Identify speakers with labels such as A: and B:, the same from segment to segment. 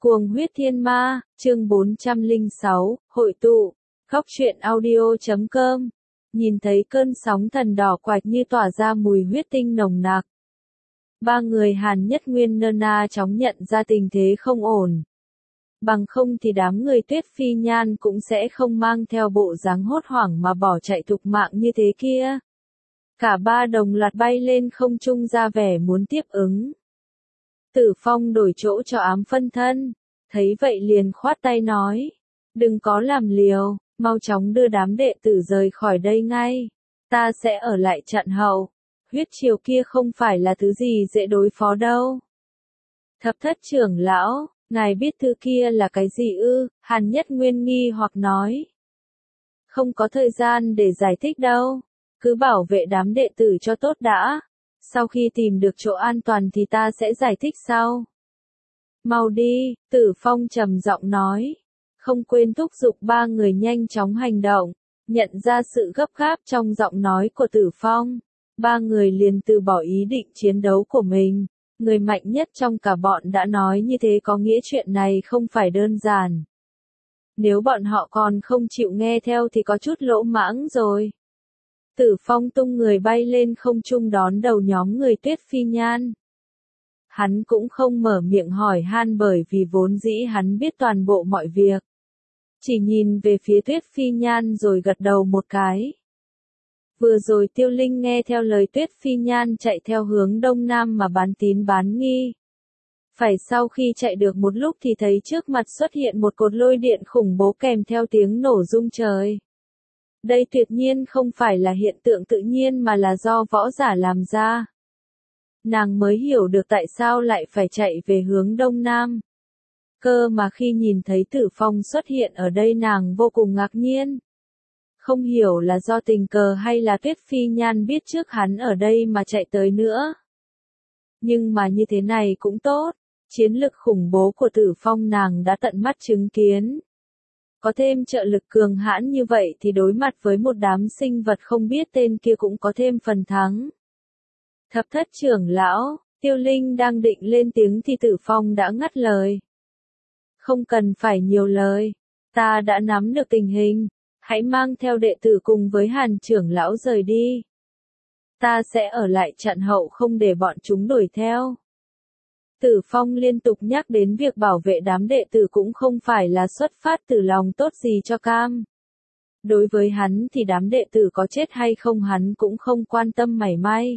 A: Cuồng huyết thiên ma, chương 406, hội tụ, góc truyện audio.com. Nhìn thấy cơn sóng thần đỏ quạch như tỏa ra mùi huyết tinh nồng nặc. Ba người Hàn Nhất Nguyên nơ na chóng nhận ra tình thế không ổn. Bằng không thì đám người Tuyết Phi Nhan cũng sẽ không mang theo bộ dáng hốt hoảng mà bỏ chạy thục mạng như thế kia. Cả ba đồng loạt bay lên không trung ra vẻ muốn tiếp ứng. Tử Phong đổi chỗ cho ám phân thân, thấy vậy liền khoát tay nói, đừng có làm liều, mau chóng đưa đám đệ tử rời khỏi đây ngay, ta sẽ ở lại chặn hậu, huyết triều kia không phải là thứ gì dễ đối phó đâu. Thập thất trưởng lão, ngài biết thứ kia là cái gì ư? Hàn Nhất Nguyên nghi hoặc nói. Không có thời gian để giải thích đâu, cứ bảo vệ đám đệ tử cho tốt đã. Sau khi tìm được chỗ an toàn thì ta sẽ giải thích sau. Mau đi, Tử Phong trầm giọng nói. Không quên thúc giục ba người nhanh chóng hành động. Nhận ra sự gấp gáp trong giọng nói của Tử Phong. Ba người liền từ bỏ ý định chiến đấu của mình. Người mạnh nhất trong cả bọn đã nói như thế có nghĩa chuyện này không phải đơn giản. Nếu bọn họ còn không chịu nghe theo thì có chút lỗ mãng rồi. Tử Phong tung người bay lên không trung đón đầu nhóm người Tuyết Phi Nhan. Hắn cũng không mở miệng hỏi han bởi vì vốn dĩ hắn biết toàn bộ mọi việc. Chỉ nhìn về phía Tuyết Phi Nhan rồi gật đầu một cái. Vừa rồi Tiêu Linh nghe theo lời Tuyết Phi Nhan chạy theo hướng đông nam mà bán tín bán nghi. Phải sau khi chạy được một lúc thì thấy trước mặt xuất hiện một cột lôi điện khủng bố kèm theo tiếng nổ rung trời. Đây tuyệt nhiên không phải là hiện tượng tự nhiên mà là do võ giả làm ra. Nàng mới hiểu được tại sao lại phải chạy về hướng đông nam. Cơ mà khi nhìn thấy Tử Phong xuất hiện ở đây nàng vô cùng ngạc nhiên. Không hiểu là do tình cờ hay là Tuyết Phi Nhan biết trước hắn ở đây mà chạy tới nữa. Nhưng mà như thế này cũng tốt, chiến lực khủng bố của Tử Phong nàng đã tận mắt chứng kiến. Có thêm trợ lực cường hãn như vậy thì đối mặt với một đám sinh vật không biết tên kia cũng có thêm phần thắng. Thập thất trưởng lão, Tiêu Linh đang định lên tiếng thì Tử Phong đã ngắt lời. Không cần phải nhiều lời, ta đã nắm được tình hình, hãy mang theo đệ tử cùng với Hàn trưởng lão rời đi. Ta sẽ ở lại chặn hậu không để bọn chúng đuổi theo. Tử Phong liên tục nhắc đến việc bảo vệ đám đệ tử cũng không phải là xuất phát từ lòng tốt gì cho cam. Đối với hắn thì đám đệ tử có chết hay không hắn cũng không quan tâm mảy may.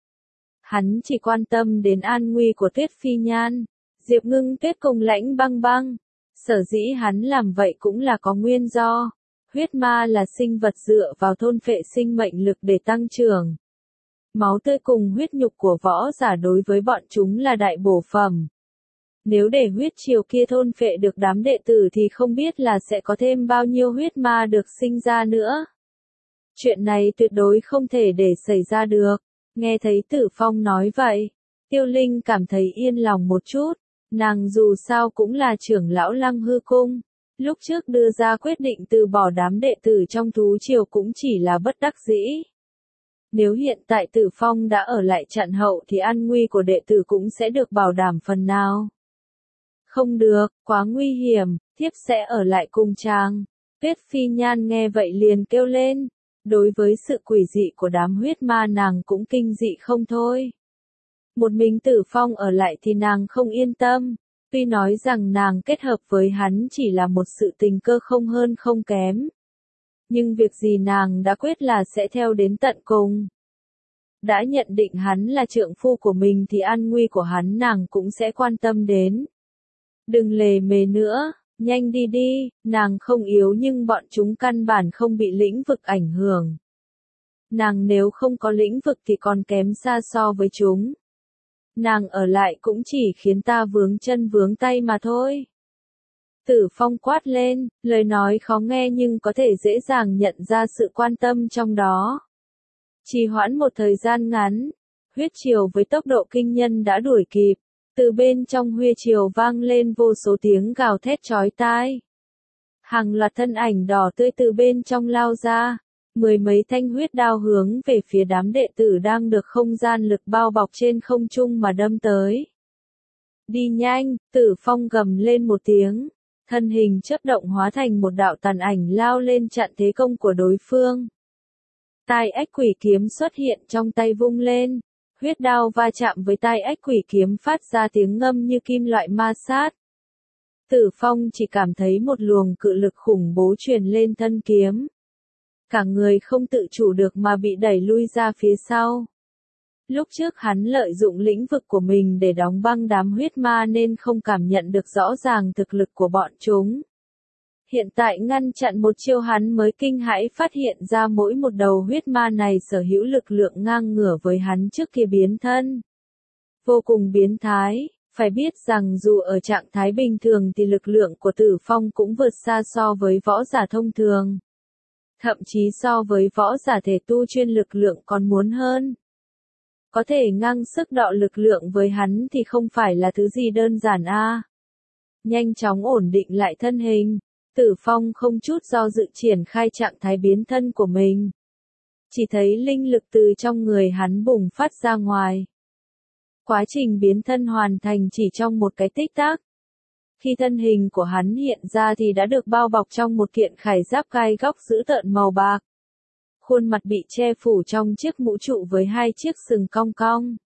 A: Hắn chỉ quan tâm đến an nguy của Tuyết Phi Nhan, Diệp Ngưng Tuyết cùng Lãnh Băng Băng. Sở dĩ hắn làm vậy cũng là có nguyên do. Huyết ma là sinh vật dựa vào thôn phệ sinh mệnh lực để tăng trưởng. Máu tươi cùng huyết nhục của võ giả đối với bọn chúng là đại bổ phẩm. Nếu để huyết triều kia thôn phệ được đám đệ tử thì không biết là sẽ có thêm bao nhiêu huyết ma được sinh ra nữa. Chuyện này tuyệt đối không thể để xảy ra được. Nghe thấy Tử Phong nói vậy, Tiêu Linh cảm thấy yên lòng một chút. Nàng dù sao cũng là trưởng lão Lăng Hư Cung. Lúc trước đưa ra quyết định từ bỏ đám đệ tử trong thú triều cũng chỉ là bất đắc dĩ. Nếu hiện tại Tử Phong đã ở lại chặn hậu thì an nguy của đệ tử cũng sẽ được bảo đảm phần nào. Không được, quá nguy hiểm, thiếp sẽ ở lại cùng chàng. Tuyết Phi Nhan nghe vậy liền kêu lên. Đối với sự quỷ dị của đám huyết ma nàng cũng kinh dị không thôi. Một mình Tử Phong ở lại thì nàng không yên tâm. Tuy nói rằng nàng kết hợp với hắn chỉ là một sự tình cơ không hơn không kém. Nhưng việc gì nàng đã quyết là sẽ theo đến tận cùng. Đã nhận định hắn là trượng phu của mình thì an nguy của hắn nàng cũng sẽ quan tâm đến. Đừng lề mề nữa, nhanh đi đi, nàng không yếu nhưng bọn chúng căn bản không bị lĩnh vực ảnh hưởng. Nàng nếu không có lĩnh vực thì còn kém xa so với chúng. Nàng ở lại cũng chỉ khiến ta vướng chân vướng tay mà thôi. Tử Phong quát lên, lời nói khó nghe nhưng có thể dễ dàng nhận ra sự quan tâm trong đó. Trì hoãn một thời gian ngắn, huyết triều với tốc độ kinh nhân đã đuổi kịp. Từ bên trong huyết triều vang lên vô số tiếng gào thét chói tai. Hàng loạt thân ảnh đỏ tươi từ bên trong lao ra. Mười mấy thanh huyết đao hướng về phía đám đệ tử đang được không gian lực bao bọc trên không trung mà đâm tới. Đi nhanh, Tử Phong gầm lên một tiếng. Thân hình chớp động hóa thành một đạo tàn ảnh lao lên chặn thế công của đối phương. Tai ách quỷ kiếm xuất hiện trong tay vung lên. Huyết đao va chạm với tai ách quỷ kiếm phát ra tiếng ngâm như kim loại ma sát. Tử Phong chỉ cảm thấy một luồng cự lực khủng bố truyền lên thân kiếm. Cả người không tự chủ được mà bị đẩy lui ra phía sau. Lúc trước hắn lợi dụng lĩnh vực của mình để đóng băng đám huyết ma nên không cảm nhận được rõ ràng thực lực của bọn chúng. Hiện tại ngăn chặn một chiêu hắn mới kinh hãi phát hiện ra mỗi một đầu huyết ma này sở hữu lực lượng ngang ngửa với hắn trước kia biến thân. Vô cùng biến thái, phải biết rằng dù ở trạng thái bình thường thì lực lượng của Tử Phong cũng vượt xa so với võ giả thông thường. Thậm chí so với võ giả thể tu chuyên lực lượng còn muốn hơn. Có thể ngang sức đọ lực lượng với hắn thì không phải là thứ gì đơn giản a. Nhanh chóng ổn định lại thân hình, Tử Phong không chút do dự triển khai trạng thái biến thân của mình. Chỉ thấy linh lực từ trong người hắn bùng phát ra ngoài. Quá trình biến thân hoàn thành chỉ trong một cái tích tắc. Khi thân hình của hắn hiện ra thì đã được bao bọc trong một kiện khải giáp gai góc dữ tợn màu bạc. Khuôn mặt bị che phủ trong chiếc mũ trụ với hai chiếc sừng cong cong.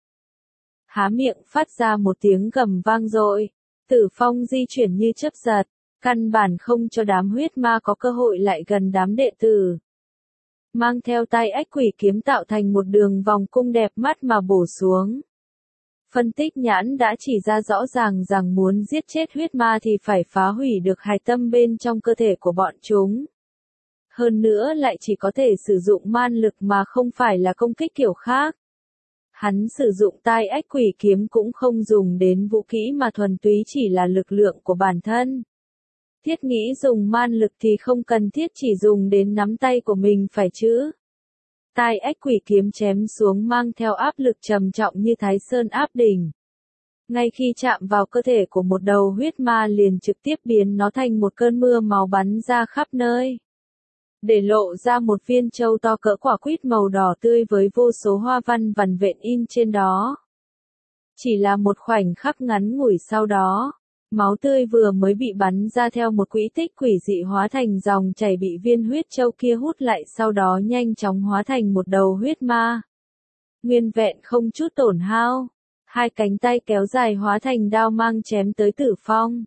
A: Há miệng phát ra một tiếng gầm vang dội. Tử Phong di chuyển như chớp giật, căn bản không cho đám huyết ma có cơ hội lại gần đám đệ tử. Mang theo tai ách quỷ kiếm tạo thành một đường vòng cung đẹp mắt mà bổ xuống. Phân tích nhãn đã chỉ ra rõ ràng rằng muốn giết chết huyết ma thì phải phá hủy được hài tâm bên trong cơ thể của bọn chúng. Hơn nữa lại chỉ có thể sử dụng man lực mà không phải là công kích kiểu khác. Hắn sử dụng tai ách quỷ kiếm cũng không dùng đến vũ kỹ mà thuần túy chỉ là lực lượng của bản thân. Thiết nghĩ dùng man lực thì không cần thiết chỉ dùng đến nắm tay của mình phải chứ. Tai ách quỷ kiếm chém xuống mang theo áp lực trầm trọng như Thái Sơn áp đỉnh. Ngay khi chạm vào cơ thể của một đầu huyết ma liền trực tiếp biến nó thành một cơn mưa máu bắn ra khắp nơi. Để lộ ra một viên châu to cỡ quả quýt màu đỏ tươi với vô số hoa văn vằn vện in trên đó. Chỉ là một khoảnh khắc ngắn ngủi sau đó, máu tươi vừa mới bị bắn ra theo một quỹ tích quỷ dị hóa thành dòng chảy bị viên huyết châu kia hút lại sau đó nhanh chóng hóa thành một đầu huyết ma. Nguyên vẹn không chút tổn hao, hai cánh tay kéo dài hóa thành đao mang chém tới Tử Phong.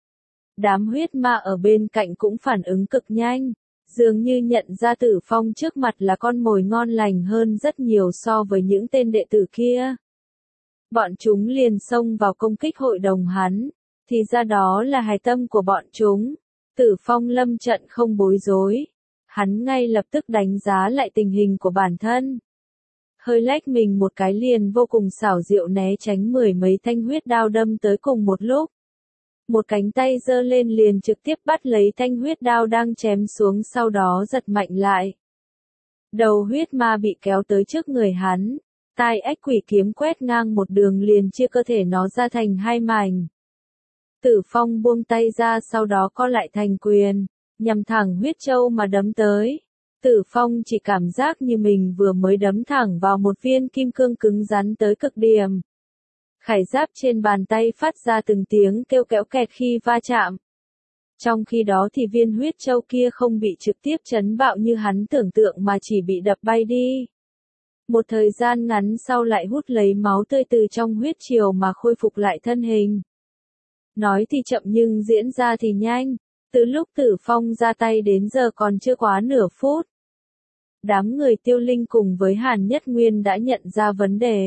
A: Đám huyết ma ở bên cạnh cũng phản ứng cực nhanh. Dường như nhận ra Tử Phong trước mặt là con mồi ngon lành hơn rất nhiều so với những tên đệ tử kia. Bọn chúng liền xông vào công kích hội đồng hắn, thì ra đó là hài tâm của bọn chúng. Tử Phong lâm trận không bối rối. Hắn ngay lập tức đánh giá lại tình hình của bản thân. Hơi lách mình một cái liền vô cùng xảo diệu né tránh mười mấy thanh huyết đao đâm tới cùng một lúc. Một cánh tay giơ lên liền trực tiếp bắt lấy thanh huyết đao đang chém xuống sau đó giật mạnh lại. Đầu huyết ma bị kéo tới trước người hắn, tai ách quỷ kiếm quét ngang một đường liền chia cơ thể nó ra thành hai mảnh. Tử Phong buông tay ra sau đó co lại thành quyền, nhằm thẳng huyết châu mà đấm tới. Tử Phong chỉ cảm giác như mình vừa mới đấm thẳng vào một viên kim cương cứng rắn tới cực điểm. Khải giáp trên bàn tay phát ra từng tiếng kêu kéo kẹt khi va chạm. Trong khi đó thì viên huyết châu kia không bị trực tiếp chấn bạo như hắn tưởng tượng mà chỉ bị đập bay đi. Một thời gian ngắn sau lại hút lấy máu tươi từ trong huyết triều mà khôi phục lại thân hình. Nói thì chậm nhưng diễn ra thì nhanh, từ lúc Tử Phong ra tay đến giờ còn chưa quá nửa phút. Đám người Tiêu Linh cùng với Hàn Nhất Nguyên đã nhận ra vấn đề.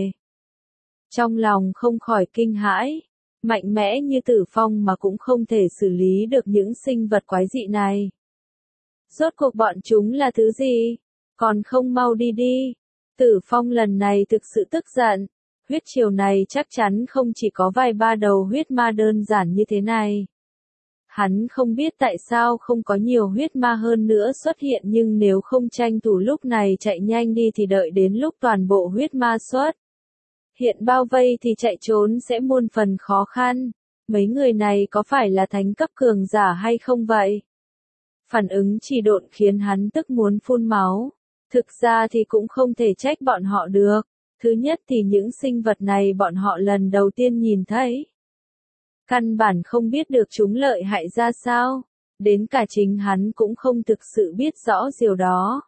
A: Trong lòng không khỏi kinh hãi, mạnh mẽ như Tử Phong mà cũng không thể xử lý được những sinh vật quái dị này. Rốt cuộc bọn chúng là thứ gì? Còn không mau đi đi. Tử Phong lần này thực sự tức giận. Huyết triều này chắc chắn không chỉ có vài ba đầu huyết ma đơn giản như thế này. Hắn không biết tại sao không có nhiều huyết ma hơn nữa xuất hiện nhưng nếu không tranh thủ lúc này chạy nhanh đi thì đợi đến lúc toàn bộ huyết ma xuất hiện bao vây thì chạy trốn sẽ muôn phần khó khăn. Mấy người này có phải là thánh cấp cường giả hay không vậy? Phản ứng chỉ độn khiến hắn tức muốn phun máu. Thực ra thì cũng không thể trách bọn họ được. Thứ nhất thì những sinh vật này bọn họ lần đầu tiên nhìn thấy. Căn bản không biết được chúng lợi hại ra sao. Đến cả chính hắn cũng không thực sự biết rõ điều đó.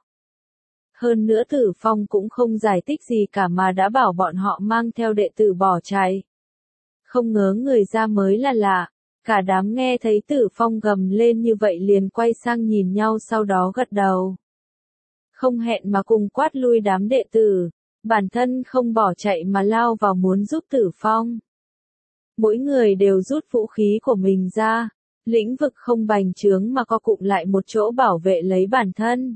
A: Hơn nữa Tử Phong cũng không giải thích gì cả mà đã bảo bọn họ mang theo đệ tử bỏ chạy. Không ngớ người ra mới là lạ. Cả đám nghe thấy Tử Phong gầm lên như vậy liền quay sang nhìn nhau sau đó gật đầu. Không hẹn mà cùng quát lui đám đệ tử. Bản thân không bỏ chạy mà lao vào muốn giúp Tử Phong. Mỗi người đều rút vũ khí của mình ra. Lĩnh vực không bành trướng mà co cụm lại một chỗ bảo vệ lấy bản thân.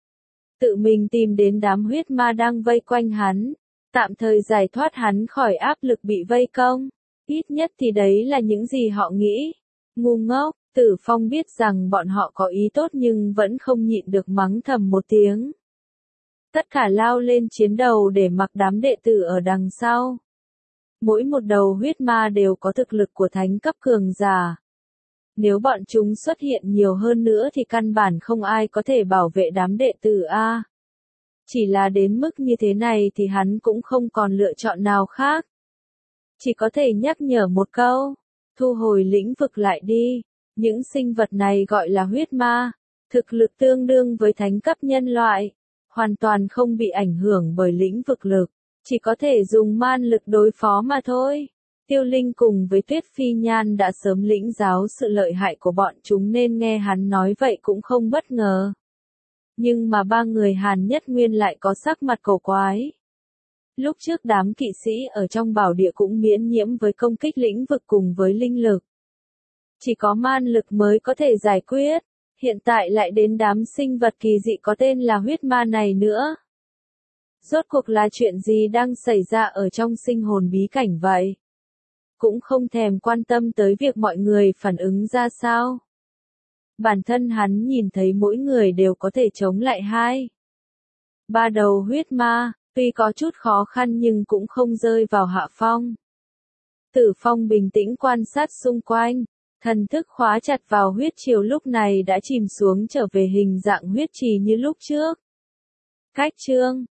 A: Tự mình tìm đến đám huyết ma đang vây quanh hắn. Tạm thời giải thoát hắn khỏi áp lực bị vây công. Ít nhất thì đấy là những gì họ nghĩ. Ngu ngốc, Tử Phong biết rằng bọn họ có ý tốt nhưng vẫn không nhịn được mắng thầm một tiếng. Tất cả lao lên chiến đầu để mặc đám đệ tử ở đằng sau. Mỗi một đầu huyết ma đều có thực lực của thánh cấp cường giả. Nếu bọn chúng xuất hiện nhiều hơn nữa thì căn bản không ai có thể bảo vệ đám đệ tử A. Chỉ là đến mức như thế này thì hắn cũng không còn lựa chọn nào khác. Chỉ có thể nhắc nhở một câu, thu hồi lĩnh vực lại đi. Những sinh vật này gọi là huyết ma, thực lực tương đương với thánh cấp nhân loại, hoàn toàn không bị ảnh hưởng bởi lĩnh vực lực, chỉ có thể dùng man lực đối phó mà thôi. Tiêu Linh cùng với Tuyết Phi Nhan đã sớm lĩnh giáo sự lợi hại của bọn chúng nên nghe hắn nói vậy cũng không bất ngờ. Nhưng mà ba người Hàn Nhất Nguyên lại có sắc mặt cổ quái. Lúc trước đám kỵ sĩ ở trong bảo địa cũng miễn nhiễm với công kích lĩnh vực cùng với linh lực. Chỉ có man lực mới có thể giải quyết, hiện tại lại đến đám sinh vật kỳ dị có tên là huyết ma này nữa. Rốt cuộc là chuyện gì đang xảy ra ở trong sinh hồn bí cảnh vậy? Cũng không thèm quan tâm tới việc mọi người phản ứng ra sao. Bản thân hắn nhìn thấy mỗi người đều có thể chống lại 2, 3 đầu huyết ma, tuy có chút khó khăn nhưng cũng không rơi vào hạ phong. Tử Phong bình tĩnh quan sát xung quanh, thần thức khóa chặt vào huyết triều lúc này đã chìm xuống trở về hình dạng huyết trì như lúc trước. Cách chương